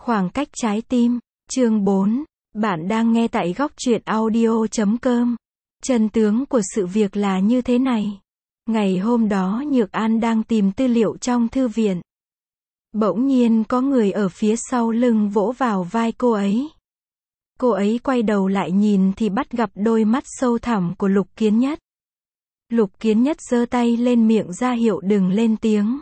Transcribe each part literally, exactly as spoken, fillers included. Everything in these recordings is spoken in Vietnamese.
Khoảng cách trái tim, chương bốn. Bạn đang nghe tại góc truyện audio chấm com. Chân tướng của sự việc là như thế này. Ngày hôm đó Nhược An đang tìm tư liệu trong thư viện. Bỗng nhiên có người ở phía sau lưng vỗ vào vai cô ấy. Cô ấy quay đầu lại nhìn thì bắt gặp đôi mắt sâu thẳm của Lục Kiến Nhất. Lục Kiến Nhất giơ tay lên miệng ra hiệu đừng lên tiếng.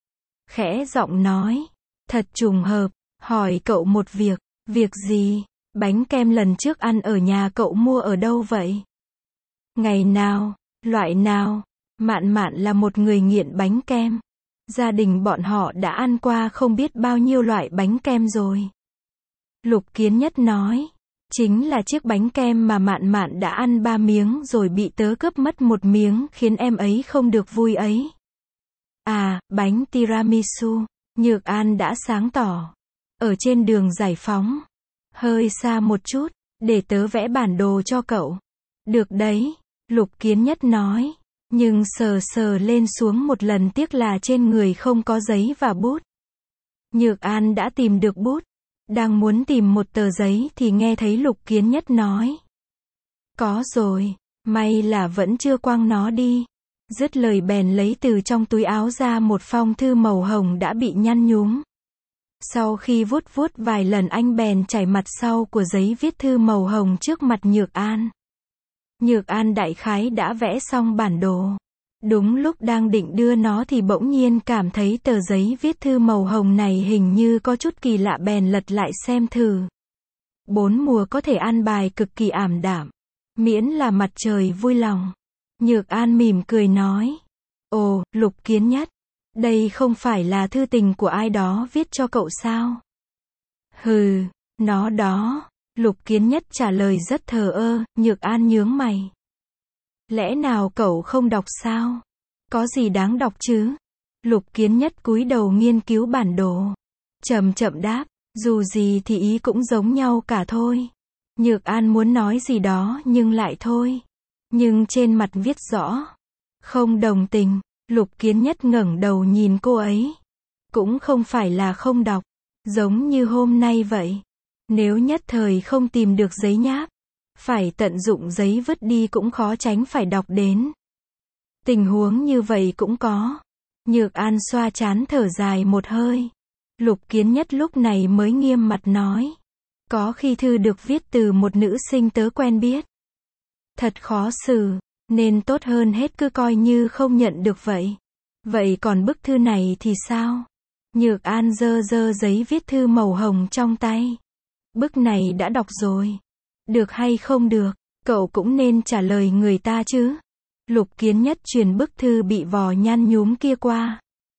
Khẽ giọng nói, thật trùng hợp, hỏi cậu một việc. Việc gì? Bánh kem lần trước ăn ở nhà cậu mua ở đâu vậy? Ngày nào? Loại nào? Mạn Mạn là một người nghiện bánh kem. Gia đình bọn họ đã ăn qua không biết bao nhiêu loại bánh kem rồi. Lục Kiến Nhất nói, chính là chiếc bánh kem mà Mạn Mạn đã ăn ba miếng rồi bị tớ cướp mất một miếng khiến em ấy không được vui ấy. À, bánh tiramisu. Nhược An đã sáng tỏ. Ở trên đường Giải Phóng. Hơi xa một chút, để tớ vẽ bản đồ cho cậu. Được đấy, Lục Kiến Nhất nói. Nhưng sờ sờ lên xuống một lần tiếc là trên người không có giấy và bút. Nhược An đã tìm được bút. Đang muốn tìm một tờ giấy thì nghe thấy Lục Kiến Nhất nói. Có rồi, may là vẫn chưa quăng nó đi. Dứt lời bèn lấy từ trong túi áo ra một phong thư màu hồng đã bị nhăn nhúm. Sau khi vuốt vuốt vài lần anh bèn trải mặt sau của giấy viết thư màu hồng trước mặt Nhược An. Nhược An đại khái đã vẽ xong bản đồ. Đúng lúc đang định đưa nó thì bỗng nhiên cảm thấy tờ giấy viết thư màu hồng này hình như có chút kỳ lạ bèn lật lại xem thử. Bốn mùa có thể an bài cực kỳ ảm đạm. Miễn là mặt trời vui lòng. Nhược An mỉm cười nói. Ồ, Lục Kiến Nhất. Đây không phải là thư tình của ai đó viết cho cậu sao? Hừ, nó đó. Lục Kiến Nhất trả lời rất thờ ơ. Nhược An nhướng mày. Lẽ nào cậu không đọc sao? Có gì đáng đọc chứ? Lục Kiến Nhất cúi đầu nghiên cứu bản đồ. Chậm chậm đáp, dù gì thì ý cũng giống nhau cả thôi. Nhược An muốn nói gì đó nhưng lại thôi. Nhưng trên mặt viết rõ. Không đồng tình. Lục Kiến Nhất ngẩng đầu nhìn cô ấy. Cũng không phải là không đọc. Giống như hôm nay vậy. Nếu nhất thời không tìm được giấy nháp. Phải tận dụng giấy vứt đi cũng khó tránh phải đọc đến. Tình huống như vậy cũng có. Nhược An xoa trán thở dài một hơi. Lục Kiến Nhất lúc này mới nghiêm mặt nói. Có khi thư được viết từ một nữ sinh tớ quen biết. Thật khó xử, nên tốt hơn hết cứ coi như không nhận được vậy. Vậy còn bức thư này thì sao? Nhược An giơ giơ giấy viết thư màu hồng trong tay. Bức này đã đọc rồi. Được hay không được, cậu cũng nên trả lời người ta chứ. Lục Kiến Nhất truyền bức thư bị vò nhăn nhúm kia qua.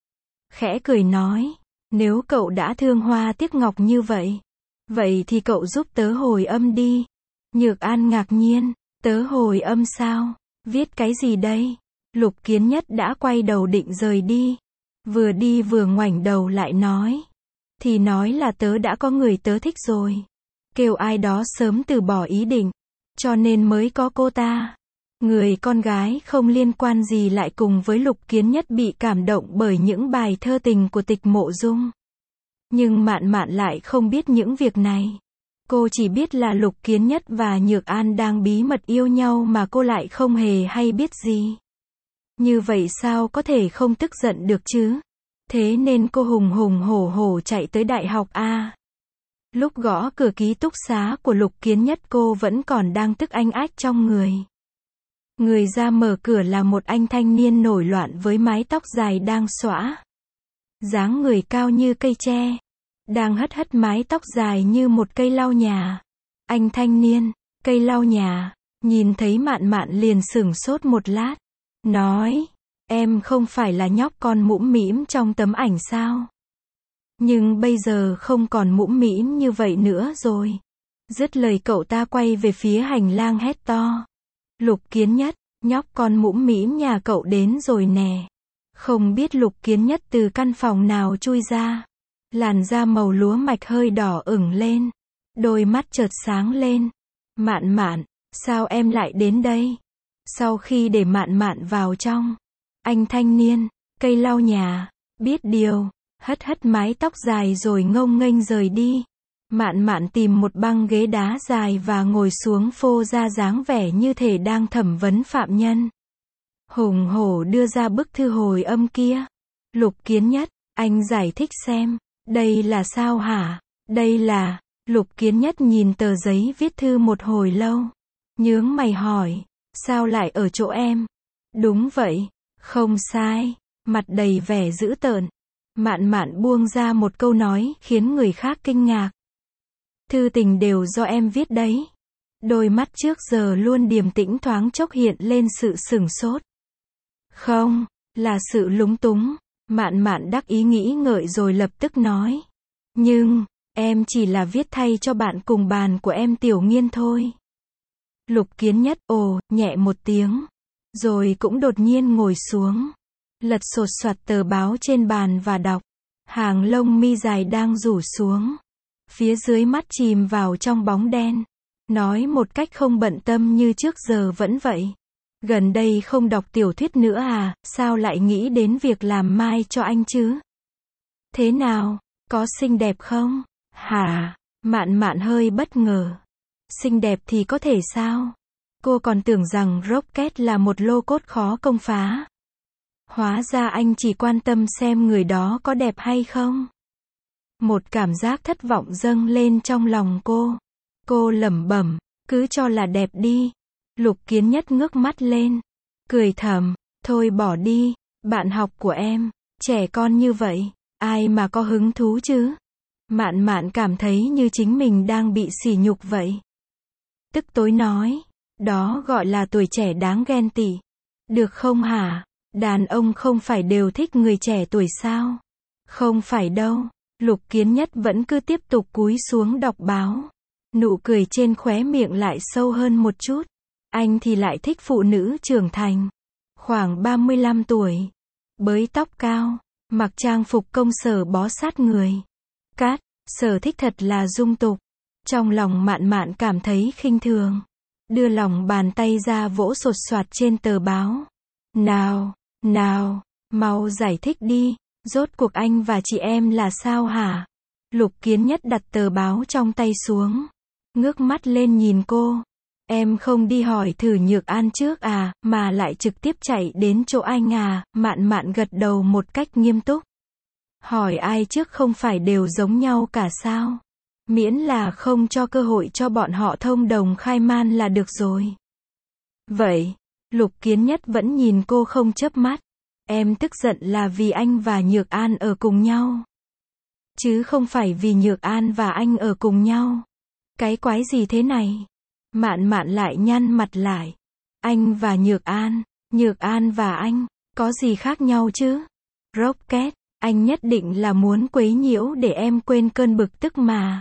Khẽ cười nói, nếu cậu đã thương hoa tiếc ngọc như vậy, vậy thì cậu giúp tớ hồi âm đi. Nhược An ngạc nhiên, tớ hồi âm sao? Viết cái gì đây? Lục Kiến Nhất đã quay đầu định rời đi. Vừa đi vừa ngoảnh đầu lại nói. Thì nói là tớ đã có người tớ thích rồi. Kêu ai đó sớm từ bỏ ý định. Cho nên mới có cô ta. Người con gái không liên quan gì lại cùng với Lục Kiến Nhất bị cảm động bởi những bài thơ tình của Tịch Mộ Dung. Nhưng Mạn Mạn lại không biết những việc này. Cô chỉ biết là Lục Kiến Nhất và Nhược An đang bí mật yêu nhau mà cô lại không hề hay biết gì. Như vậy sao có thể không tức giận được chứ? Thế nên cô hùng hùng hổ hổ chạy tới đại học A. Lúc gõ cửa ký túc xá của Lục Kiến Nhất cô vẫn còn đang tức anh ách trong người. Người ra mở cửa là một anh thanh niên nổi loạn với mái tóc dài đang xõa. Dáng người cao như cây tre. Đang hất hất mái tóc dài như một cây lau nhà. Anh thanh niên, cây lau nhà, nhìn thấy Mạn Mạn liền sửng sốt một lát. Nói, em không phải là nhóc con mũm mĩm trong tấm ảnh sao? Nhưng bây giờ không còn mũm mĩm như vậy nữa rồi. Dứt lời cậu ta quay về phía hành lang hét to. Lục Kiến Nhất, nhóc con mũm mĩm nhà cậu đến rồi nè. Không biết Lục Kiến Nhất từ căn phòng nào chui ra. Làn da màu lúa mạch hơi đỏ ửng lên. Đôi mắt chợt sáng lên. Mạn Mạn, sao em lại đến đây? Sau khi để Mạn Mạn vào trong, anh thanh niên, cây lau nhà, biết điều, hất hất mái tóc dài rồi ngông nghênh rời đi. Mạn Mạn tìm một băng ghế đá dài và ngồi xuống phô ra dáng vẻ như thể đang thẩm vấn phạm nhân. Hùng hổ đưa ra bức thư hồi âm kia. Lục Kiến Nhất, anh giải thích xem, đây là sao hả? Đây là, Lục Kiến Nhất nhìn tờ giấy viết thư một hồi lâu. Nhướng mày hỏi, sao lại ở chỗ em? Đúng vậy, không sai, mặt đầy vẻ dữ tợn. Mạn Mạn buông ra một câu nói khiến người khác kinh ngạc. Thư tình đều do em viết đấy. Đôi mắt trước giờ luôn điềm tĩnh thoáng chốc hiện lên sự sửng sốt. Không, là sự lúng túng. Mạn Mạn đắc ý nghĩ ngợi rồi lập tức nói. Nhưng, em chỉ là viết thay cho bạn cùng bàn của em Tiểu Nghiên thôi. Lục Kiến Nhất ồ, nhẹ một tiếng. Rồi cũng đột nhiên ngồi xuống. Lật sột soạt tờ báo trên bàn và đọc. Hàng lông mi dài đang rủ xuống. Phía dưới mắt chìm vào trong bóng đen. Nói một cách không bận tâm như trước giờ vẫn vậy. Gần đây không đọc tiểu thuyết nữa à, sao lại nghĩ đến việc làm mai cho anh chứ? Thế nào, có xinh đẹp không? Hả? Mạn Mạn hơi bất ngờ. Xinh đẹp thì có thể sao? Cô còn tưởng rằng Rocket là một lô cốt khó công phá. Hóa ra anh chỉ quan tâm xem người đó có đẹp hay không. Một cảm giác thất vọng dâng lên trong lòng cô. Cô lẩm bẩm, cứ cho là đẹp đi. Lục Kiến Nhất ngước mắt lên, cười thầm, thôi bỏ đi, bạn học của em, trẻ con như vậy, ai mà có hứng thú chứ? Mạn Mạn cảm thấy như chính mình đang bị sỉ nhục vậy. Tức tối nói, đó gọi là tuổi trẻ đáng ghen tị. Được không hả? Đàn ông không phải đều thích người trẻ tuổi sao? Không phải đâu. Lục Kiến Nhất vẫn cứ tiếp tục cúi xuống đọc báo. Nụ cười trên khóe miệng lại sâu hơn một chút. Anh thì lại thích phụ nữ trưởng thành. Khoảng ba mươi lăm tuổi. Bới tóc cao. Mặc trang phục công sở bó sát người. Cát, sở thích thật là dung tục. Trong lòng Mạn Mạn cảm thấy khinh thường. Đưa lòng bàn tay ra vỗ sột soạt trên tờ báo. Nào, nào, mau giải thích đi. Rốt cuộc anh và chị em là sao hả? Lục Kiến Nhất đặt tờ báo trong tay xuống. Ngước mắt lên nhìn cô. Em không đi hỏi thử Nhược An trước à, mà lại trực tiếp chạy đến chỗ anh à? Mạn Mạn gật đầu một cách nghiêm túc. Hỏi ai trước không phải đều giống nhau cả sao? Miễn là không cho cơ hội cho bọn họ thông đồng khai man là được rồi. Vậy, Lục Kiến Nhất vẫn nhìn cô không chớp mắt. Em tức giận là vì anh và Nhược An ở cùng nhau. Chứ không phải vì Nhược An và anh ở cùng nhau. Cái quái gì thế này? Mạn Mạn lại nhăn mặt lại. Anh và Nhược An, Nhược An và anh, có gì khác nhau chứ? Rocket, anh nhất định là muốn quấy nhiễu để em quên cơn bực tức mà.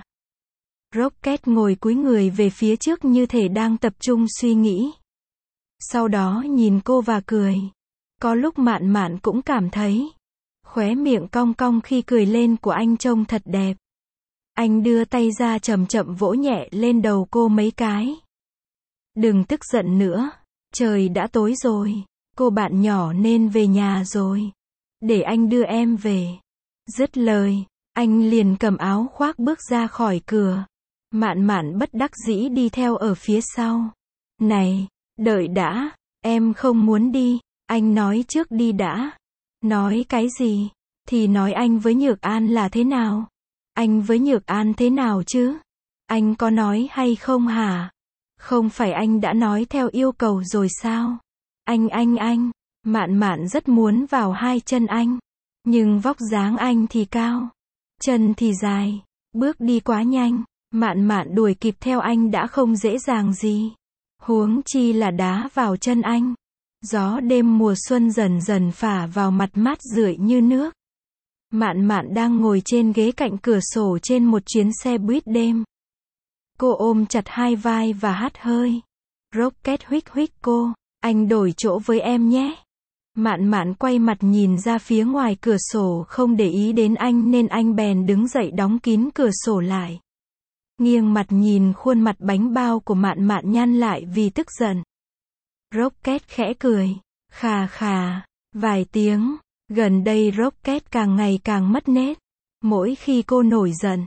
Rocket ngồi cúi người về phía trước như thể đang tập trung suy nghĩ. Sau đó nhìn cô và cười. Có lúc Mạn Mạn cũng cảm thấy khóe miệng cong cong khi cười lên của anh trông thật đẹp. Anh đưa tay ra chậm chậm vỗ nhẹ lên đầu cô mấy cái. Đừng tức giận nữa, trời đã tối rồi, cô bạn nhỏ nên về nhà rồi. Để anh đưa em về. Dứt lời, anh liền cầm áo khoác bước ra khỏi cửa. Mạn Mạn bất đắc dĩ đi theo ở phía sau. Này, đợi đã, em không muốn đi, anh nói trước đi đã. Nói cái gì? Thì nói anh với Nhược An là thế nào? Anh với Nhược An thế nào chứ? Anh có nói hay không hả? Không phải anh đã nói theo yêu cầu rồi sao? Anh anh anh, Mạn Mạn rất muốn vào hai chân anh. Nhưng vóc dáng anh thì cao, chân thì dài, bước đi quá nhanh. Mạn Mạn đuổi kịp theo anh đã không dễ dàng gì. Huống chi là đá vào chân anh. Gió đêm mùa xuân dần dần phả vào mặt mát rượi như nước. Mạn Mạn đang ngồi trên ghế cạnh cửa sổ trên một chuyến xe buýt đêm. Cô ôm chặt hai vai và hắt hơi. Rocket huých huých cô, anh đổi chỗ với em nhé. Mạn Mạn quay mặt nhìn ra phía ngoài cửa sổ không để ý đến anh nên anh bèn đứng dậy đóng kín cửa sổ lại. Nghiêng mặt nhìn khuôn mặt bánh bao của Mạn Mạn nhăn lại vì tức giận. Rocket khẽ cười, khà khà, vài tiếng. Gần đây Rocket càng ngày càng mất nết. Mỗi khi cô nổi giận,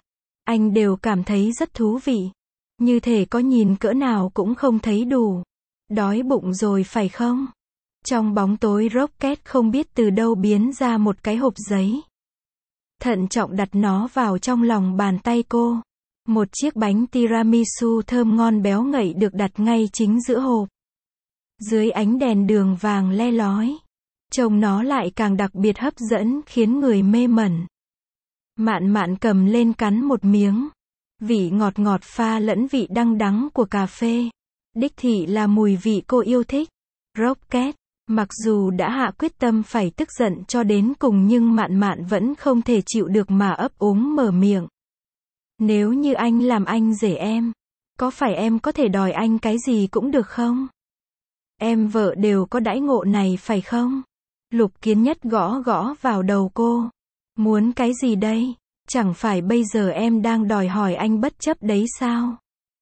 anh đều cảm thấy rất thú vị. Như thể có nhìn cỡ nào cũng không thấy đủ. Đói bụng rồi phải không? Trong bóng tối Rocket không biết từ đâu biến ra một cái hộp giấy. Thận trọng đặt nó vào trong lòng bàn tay cô. Một chiếc bánh tiramisu thơm ngon béo ngậy được đặt ngay chính giữa hộp. Dưới ánh đèn đường vàng le lói, trông nó lại càng đặc biệt hấp dẫn khiến người mê mẩn. Mạn Mạn cầm lên cắn một miếng. Vị ngọt ngọt pha lẫn vị đắng đắng của cà phê. Đích thị là mùi vị cô yêu thích. Rocket, mặc dù đã hạ quyết tâm phải tức giận cho đến cùng nhưng Mạn Mạn vẫn không thể chịu được mà ấp úng mở miệng. Nếu như anh làm anh rể em, có phải em có thể đòi anh cái gì cũng được không? Em vợ đều có đãi ngộ này phải không? Lục Kiến Nhất gõ gõ vào đầu cô. Muốn cái gì đây? Chẳng phải bây giờ em đang đòi hỏi anh bất chấp đấy sao?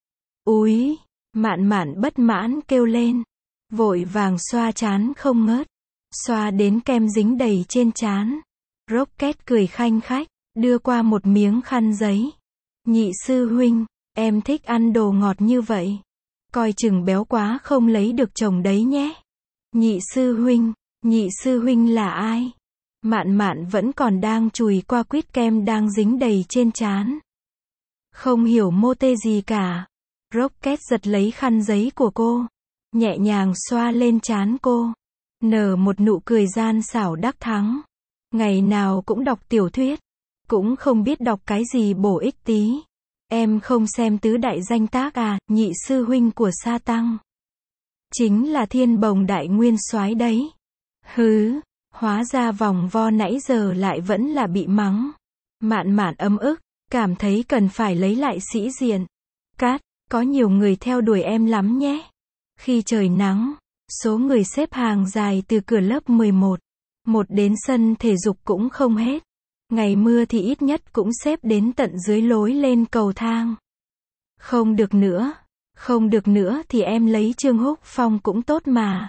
Úi, Mạn Mạn bất mãn kêu lên. Vội vàng xoa trán không ngớt. Xoa đến kem dính đầy trên trán. Rocket cười khanh khách, đưa qua một miếng khăn giấy. Nhị sư huynh, em thích ăn đồ ngọt như vậy. Coi chừng béo quá không lấy được chồng đấy nhé. Nhị sư huynh, nhị sư huynh là ai? Mạn Mạn vẫn còn đang chùi qua quýt kem đang dính đầy trên trán. Không hiểu mô tê gì cả. Rocket giật lấy khăn giấy của cô, nhẹ nhàng xoa lên trán cô, nở một nụ cười gian xảo đắc thắng. Ngày nào cũng đọc tiểu thuyết, cũng không biết đọc cái gì bổ ích tí. Em không xem tứ đại danh tác à? Nhị sư huynh của Sa Tăng chính là Thiên Bồng đại nguyên soái đấy. Hứ, hóa ra vòng vo nãy giờ lại vẫn là bị mắng. Mạn Mạn ấm ức, cảm thấy cần phải lấy lại sĩ diện. Cát, có nhiều người theo đuổi em lắm nhé. Khi trời nắng, số người xếp hàng dài từ cửa lớp mười một, một đến sân thể dục cũng không hết. Ngày mưa thì ít nhất cũng xếp đến tận dưới lối lên cầu thang. Không được nữa, không được nữa thì em lấy Trương Húc Phong cũng tốt mà.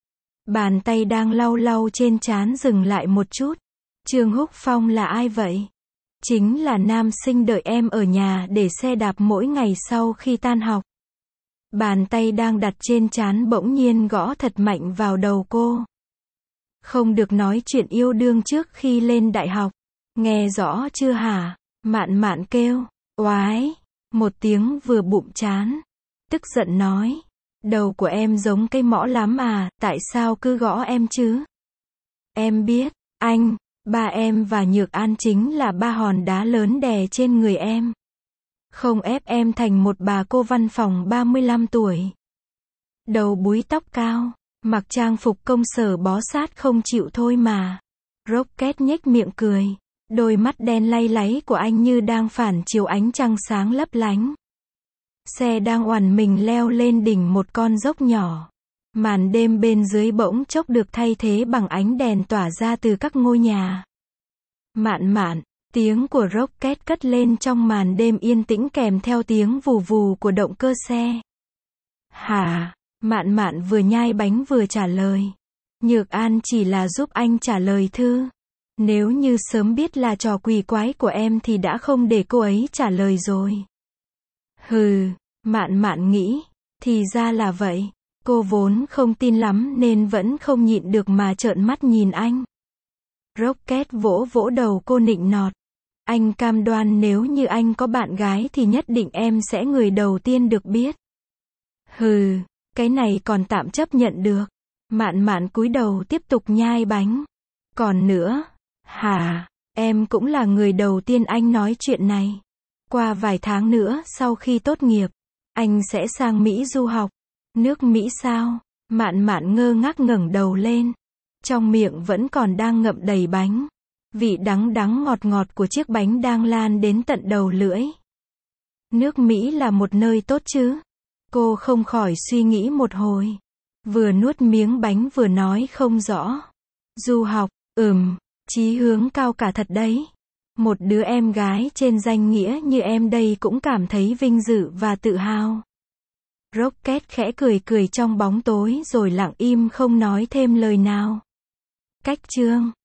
Bàn tay đang lau lau trên trán dừng lại một chút. Trương Húc Phong là ai vậy? Chính là nam sinh đợi em ở nhà để xe đạp mỗi ngày sau khi tan học. Bàn tay đang đặt trên trán bỗng nhiên gõ thật mạnh vào đầu cô. Không được nói chuyện yêu đương trước khi lên đại học. Nghe rõ chưa hả? Mạn Mạn kêu. Oái. Một tiếng vừa bụng chán. Tức giận nói. Đầu của em giống cây mõ lắm à, tại sao cứ gõ em chứ? Em biết, anh, ba em và Nhược An chính là ba hòn đá lớn đè trên người em. Không ép em thành một bà cô văn phòng ba mươi lăm tuổi. Đầu búi tóc cao, mặc trang phục công sở bó sát không chịu thôi mà. Rocket nhếch miệng cười. Đôi mắt đen lay láy của anh như đang phản chiếu ánh trăng sáng lấp lánh. Xe đang oằn mình leo lên đỉnh một con dốc nhỏ. Màn đêm bên dưới bỗng chốc được thay thế bằng ánh đèn tỏa ra từ các ngôi nhà. Mạn Mạn, tiếng của Rocket cất lên trong màn đêm yên tĩnh kèm theo tiếng vù vù của động cơ xe. Hả? Mạn Mạn vừa nhai bánh vừa trả lời. Nhược An chỉ là giúp anh trả lời thư. Nếu như sớm biết là trò quỷ quái của em thì đã không để cô ấy trả lời rồi. Hừ, Mạn Mạn nghĩ, thì ra là vậy. Cô vốn không tin lắm nên vẫn không nhịn được mà trợn mắt nhìn anh. Rocket vỗ vỗ đầu cô nịnh nọt. Anh cam đoan nếu như anh có bạn gái thì nhất định em sẽ người đầu tiên được biết. Hừ, cái này còn tạm chấp nhận được. Mạn Mạn cúi đầu tiếp tục nhai bánh. Còn nữa, hả, em cũng là người đầu tiên anh nói chuyện này. Qua vài tháng nữa sau khi tốt nghiệp, anh sẽ sang Mỹ du học. Nước Mỹ sao? Mạn Mạn ngơ ngác ngẩng đầu lên. Trong miệng vẫn còn đang ngậm đầy bánh. Vị đắng đắng ngọt ngọt của chiếc bánh đang lan đến tận đầu lưỡi. Nước Mỹ là một nơi tốt chứ? Cô không khỏi suy nghĩ một hồi. Vừa nuốt miếng bánh vừa nói không rõ. Du học, ừm, chí hướng cao cả thật đấy. Một đứa em gái trên danh nghĩa như em đây cũng cảm thấy vinh dự và tự hào. Rocket khẽ cười cười trong bóng tối rồi lặng im không nói thêm lời nào. Cách chương